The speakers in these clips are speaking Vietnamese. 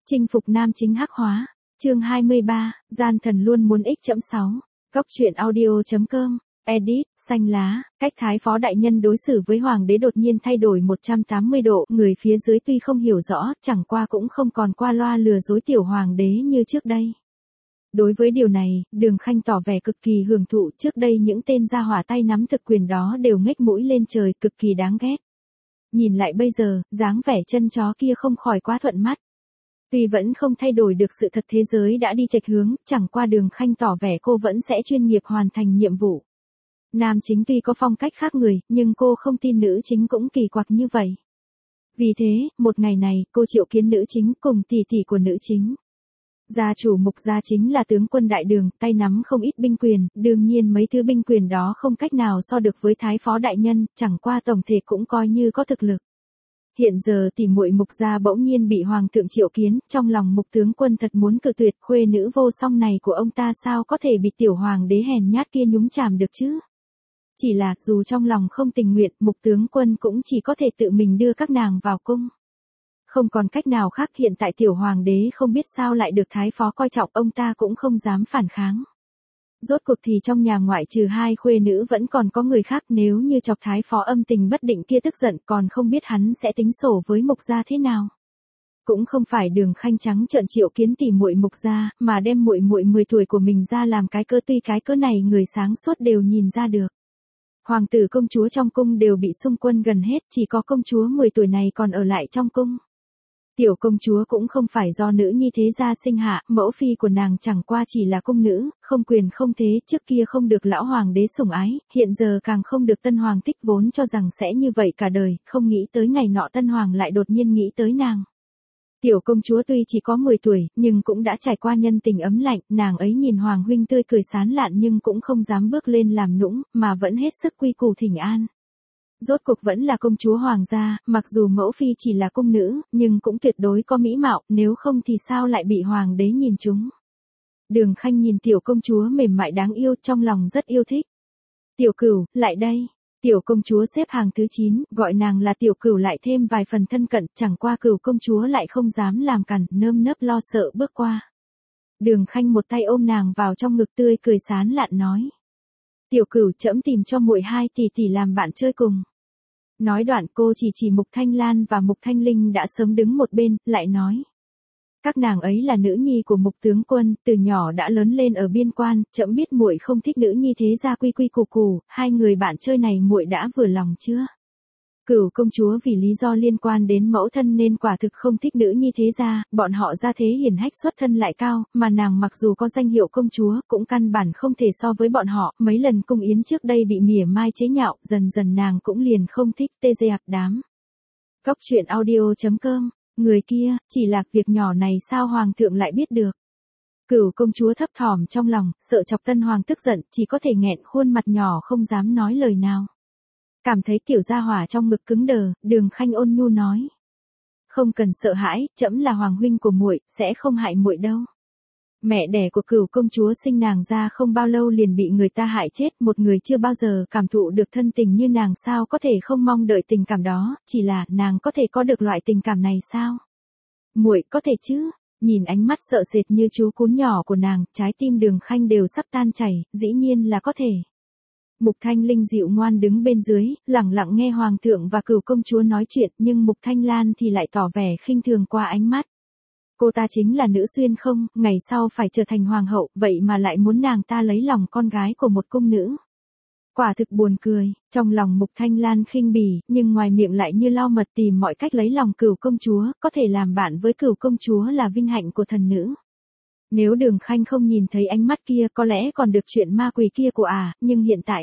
Chinh phục nam chính hắc hóa. Chương 23, gian thần luôn muốn x.6. Góc truyện audio.com. Edit, xanh lá, cách thái phó đại nhân đối xử với hoàng đế đột nhiên thay đổi 180 độ, người phía dưới tuy không hiểu rõ, chẳng qua cũng không còn qua loa lừa dối tiểu hoàng đế như trước đây. Đối với điều này, Đường Khanh tỏ vẻ cực kỳ hưởng thụ, trước đây những tên gia hỏa tay nắm thực quyền đó đều ngếch mũi lên trời, cực kỳ đáng ghét. Nhìn lại bây giờ, dáng vẻ chân chó kia không khỏi quá thuận mắt. Tuy vẫn không thay đổi được sự thật thế giới đã đi chệch hướng, chẳng qua Đường Khanh tỏ vẻ cô vẫn sẽ chuyên nghiệp hoàn thành nhiệm vụ. Nam chính tuy có phong cách khác người, nhưng cô không tin nữ chính cũng kỳ quặc như vậy. Vì thế, một ngày này, cô triệu kiến nữ chính cùng tỷ tỷ của nữ chính. Gia chủ Mục gia chính là tướng quân đại đường, tay nắm không ít binh quyền, đương nhiên mấy thứ binh quyền đó không cách nào so được với thái phó đại nhân, chẳng qua tổng thể cũng coi như có thực lực. Hiện giờ tỷ muội Mục gia bỗng nhiên bị hoàng thượng triệu kiến, trong lòng Mục tướng quân thật muốn cự tuyệt, khuê nữ vô song này của ông ta sao có thể bị tiểu hoàng đế hèn nhát kia nhúng chàm được chứ? Chỉ là, dù trong lòng không tình nguyện, Mục tướng quân cũng chỉ có thể tự mình đưa các nàng vào cung. Không còn cách nào khác, hiện tại tiểu hoàng đế không biết sao lại được thái phó coi trọng, ông ta cũng không dám phản kháng. Rốt cuộc thì trong nhà ngoại trừ hai khuê nữ vẫn còn có người khác, nếu như chọc thái phó âm tình bất định kia tức giận, còn không biết hắn sẽ tính sổ với Mục gia thế nào. Cũng không phải Đường Khanh trắng trợn triệu kiến tỷ muội Mục gia, mà đem muội muội 10 tuổi của mình ra làm cái cơ, tuy cái cơ này người sáng suốt đều nhìn ra được. Hoàng tử công chúa trong cung đều bị xung quân gần hết, chỉ có công chúa 10 tuổi này còn ở lại trong cung. Tiểu công chúa cũng không phải do nữ nhi thế gia sinh hạ, mẫu phi của nàng chẳng qua chỉ là cung nữ, không quyền không thế, trước kia không được lão hoàng đế sủng ái, hiện giờ càng không được tân hoàng thích, vốn cho rằng sẽ như vậy cả đời, không nghĩ tới ngày nọ tân hoàng lại đột nhiên nghĩ tới nàng. Tiểu công chúa tuy chỉ có 10 tuổi, nhưng cũng đã trải qua nhân tình ấm lạnh, nàng ấy nhìn hoàng huynh tươi cười sán lạn nhưng cũng không dám bước lên làm nũng, mà vẫn hết sức quy củ thỉnh an. Rốt cuộc vẫn là công chúa hoàng gia, mặc dù mẫu phi chỉ là cung nữ, nhưng cũng tuyệt đối có mỹ mạo, nếu không thì sao lại bị hoàng đế nhìn trúng. Đường Khanh nhìn tiểu công chúa mềm mại đáng yêu, trong lòng rất yêu thích. Tiểu Cửu, lại đây. Tiểu công chúa xếp hàng thứ 9, gọi nàng là Tiểu Cửu lại thêm vài phần thân cận, chẳng qua Cửu công chúa lại không dám làm cản, nơm nớp lo sợ bước qua. Đường Khanh một tay ôm nàng vào trong ngực, tươi cười sán lạn nói. Tiểu Cửu, trẫm tìm cho muội hai tỷ tỷ làm bạn chơi cùng. Nói đoạn cô chỉ Mục Thanh Lan và Mục Thanh Linh đã sớm đứng một bên, lại nói. Các nàng ấy là nữ nhi của Mục tướng quân, từ nhỏ đã lớn lên ở biên quan, trẫm biết muội không thích nữ nhi thế gia quy quy củ củ, hai người bạn chơi này muội đã vừa lòng chưa? Cửu công chúa vì lý do liên quan đến mẫu thân nên quả thực không thích nữ nhi thế gia, bọn họ gia thế hiển hách xuất thân lại cao, mà nàng mặc dù có danh hiệu công chúa, cũng căn bản không thể so với bọn họ, mấy lần cung yến trước đây bị mỉa mai chế nhạo, dần dần nàng cũng liền không thích tê dê ạp đám. Góc truyện audio.com, người kia, chỉ là việc nhỏ này sao hoàng thượng lại biết được. Cửu công chúa thấp thỏm trong lòng, sợ chọc tân hoàng tức giận, chỉ có thể nghẹn khuôn mặt nhỏ không dám nói lời nào. Cảm thấy tiểu gia hỏa trong ngực cứng đờ, Đường Khanh ôn nhu nói. Không cần sợ hãi, trẫm là hoàng huynh của muội, sẽ không hại muội đâu. Mẹ đẻ của Cửu công chúa sinh nàng ra không bao lâu liền bị người ta hại chết, một người chưa bao giờ cảm thụ được thân tình như nàng sao có thể không mong đợi tình cảm đó, chỉ là nàng có thể có được loại tình cảm này sao? Muội có thể chứ? Nhìn ánh mắt sợ sệt như chú cún nhỏ của nàng, trái tim Đường Khanh đều sắp tan chảy, dĩ nhiên là có thể. Mục Thanh Linh dịu ngoan đứng bên dưới, lặng lặng nghe hoàng thượng và Cửu công chúa nói chuyện, nhưng Mục Thanh Lan thì lại tỏ vẻ khinh thường qua ánh mắt. Cô ta chính là nữ xuyên không, ngày sau phải trở thành hoàng hậu, vậy mà lại muốn nàng ta lấy lòng con gái của một cung nữ. Quả thực buồn cười, trong lòng Mục Thanh Lan khinh bỉ, nhưng ngoài miệng lại như lau mật tìm mọi cách lấy lòng Cửu công chúa, có thể làm bạn với Cửu công chúa là vinh hạnh của thần nữ. Nếu Đường Khanh không nhìn thấy ánh mắt kia có lẽ còn được chuyện ma quỷ kia của nhưng hiện tại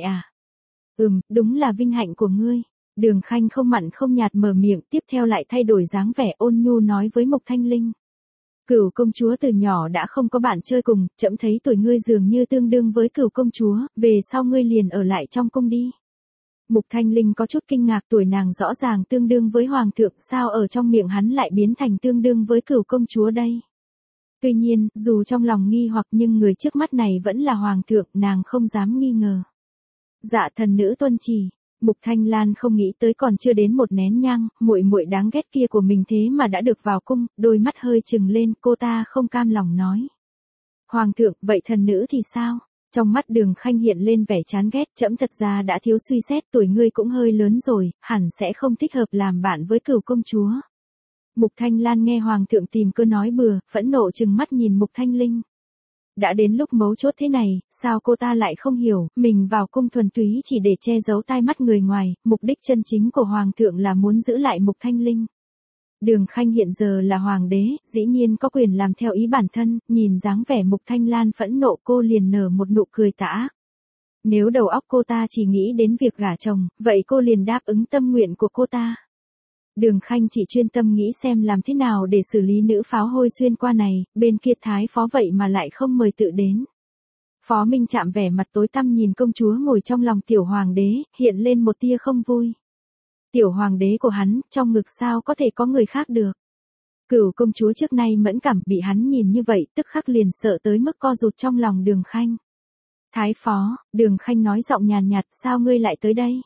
đúng là vinh hạnh của ngươi. Đường Khanh không mặn không nhạt mở miệng, tiếp theo lại thay đổi dáng vẻ ôn nhu nói với Mục Thanh Linh. Cửu công chúa từ nhỏ đã không có bạn chơi cùng, trẫm thấy tuổi ngươi dường như tương đương với Cửu công chúa, về sau ngươi liền ở lại trong cung đi. Mục Thanh Linh có chút kinh ngạc, tuổi nàng rõ ràng tương đương với hoàng thượng, sao ở trong miệng hắn lại biến thành tương đương với Cửu công chúa đây? Tuy nhiên, dù trong lòng nghi hoặc nhưng người trước mắt này vẫn là hoàng thượng, nàng không dám nghi ngờ. Dạ thần nữ tuân chỉ. Mục Thanh Lan không nghĩ tới còn chưa đến một nén nhang, muội muội đáng ghét kia của mình thế mà đã được vào cung, đôi mắt hơi trừng lên, cô ta không cam lòng nói. Hoàng thượng, vậy thần nữ thì sao? Trong mắt Đường Khanh hiện lên vẻ chán ghét, trẫm thật ra đã thiếu suy xét, tuổi ngươi cũng hơi lớn rồi, hẳn sẽ không thích hợp làm bạn với Cửu công chúa. Mục Thanh Lan nghe Hoàng thượng tìm cơ nói bừa, phẫn nộ trừng mắt nhìn Mục Thanh Linh. Đã đến lúc mấu chốt thế này, sao cô ta lại không hiểu, mình vào cung thuần túy chỉ để che giấu tai mắt người ngoài, mục đích chân chính của Hoàng thượng là muốn giữ lại Mục Thanh Linh. Đường Khanh hiện giờ là hoàng đế, dĩ nhiên có quyền làm theo ý bản thân, nhìn dáng vẻ Mục Thanh Lan phẫn nộ cô liền nở một nụ cười tà ác. Nếu đầu óc cô ta chỉ nghĩ đến việc gả chồng, vậy cô liền đáp ứng tâm nguyện của cô ta. Đường Khanh chỉ chuyên tâm nghĩ xem làm thế nào để xử lý nữ pháo hôi xuyên qua này, bên kia thái phó vậy mà lại không mời tự đến. Phó Minh Trạm vẻ mặt tối tăm nhìn công chúa ngồi trong lòng tiểu hoàng đế, hiện lên một tia không vui. Tiểu hoàng đế của hắn, trong ngực sao có thể có người khác được. Cửu công chúa trước nay mẫn cảm bị hắn nhìn như vậy, tức khắc liền sợ tới mức co rụt trong lòng Đường Khanh. Thái phó, Đường Khanh nói giọng nhàn nhạt, sao ngươi lại tới đây?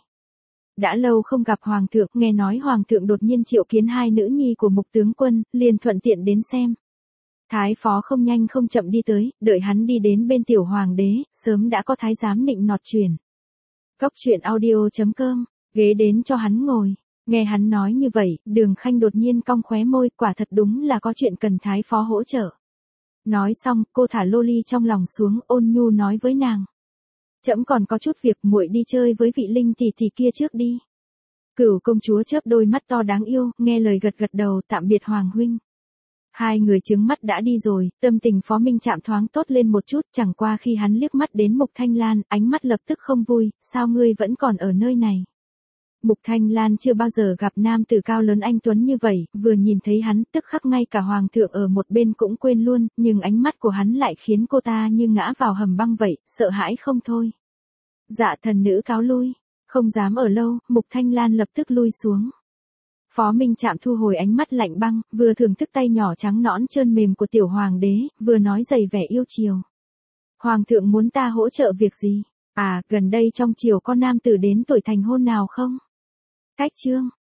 Đã lâu không gặp hoàng thượng, nghe nói hoàng thượng đột nhiên triệu kiến hai nữ nhi của Mục tướng quân, liền thuận tiện đến xem. Thái phó không nhanh không chậm đi tới, đợi hắn đi đến bên tiểu hoàng đế, sớm đã có thái giám nịnh nọt truyền. Cốc truyện audio.com, ghế đến cho hắn ngồi. Nghe hắn nói như vậy, Đường Khanh đột nhiên cong khóe môi, quả thật đúng là có chuyện cần thái phó hỗ trợ. Nói xong, cô thả loli trong lòng xuống, ôn nhu nói với nàng. Trẫm còn có chút việc, muội đi chơi với vị Linh tỷ tỷ kia trước đi. Cửu công chúa chớp đôi mắt to đáng yêu, nghe lời gật gật đầu, tạm biệt hoàng huynh. Hai người trứng mắt đã đi rồi, tâm tình Phó Minh Trạm thoáng tốt lên một chút, chẳng qua khi hắn liếc mắt đến Mục Thanh Lan, ánh mắt lập tức không vui, sao ngươi vẫn còn ở nơi này? Mục Thanh Lan chưa bao giờ gặp nam tử cao lớn anh tuấn như vậy, vừa nhìn thấy hắn, tức khắc ngay cả hoàng thượng ở một bên cũng quên luôn, nhưng ánh mắt của hắn lại khiến cô ta như ngã vào hầm băng vậy, sợ hãi không thôi. Dạ thần nữ cáo lui, không dám ở lâu, Mục Thanh Lan lập tức lui xuống. Phó Minh Trạm thu hồi ánh mắt lạnh băng, vừa thưởng thức tay nhỏ trắng nõn trơn mềm của tiểu hoàng đế, vừa nói đầy vẻ yêu chiều. Hoàng thượng muốn ta hỗ trợ việc gì? À, gần đây trong triều có nam tử đến tuổi thành hôn nào không? Cách chương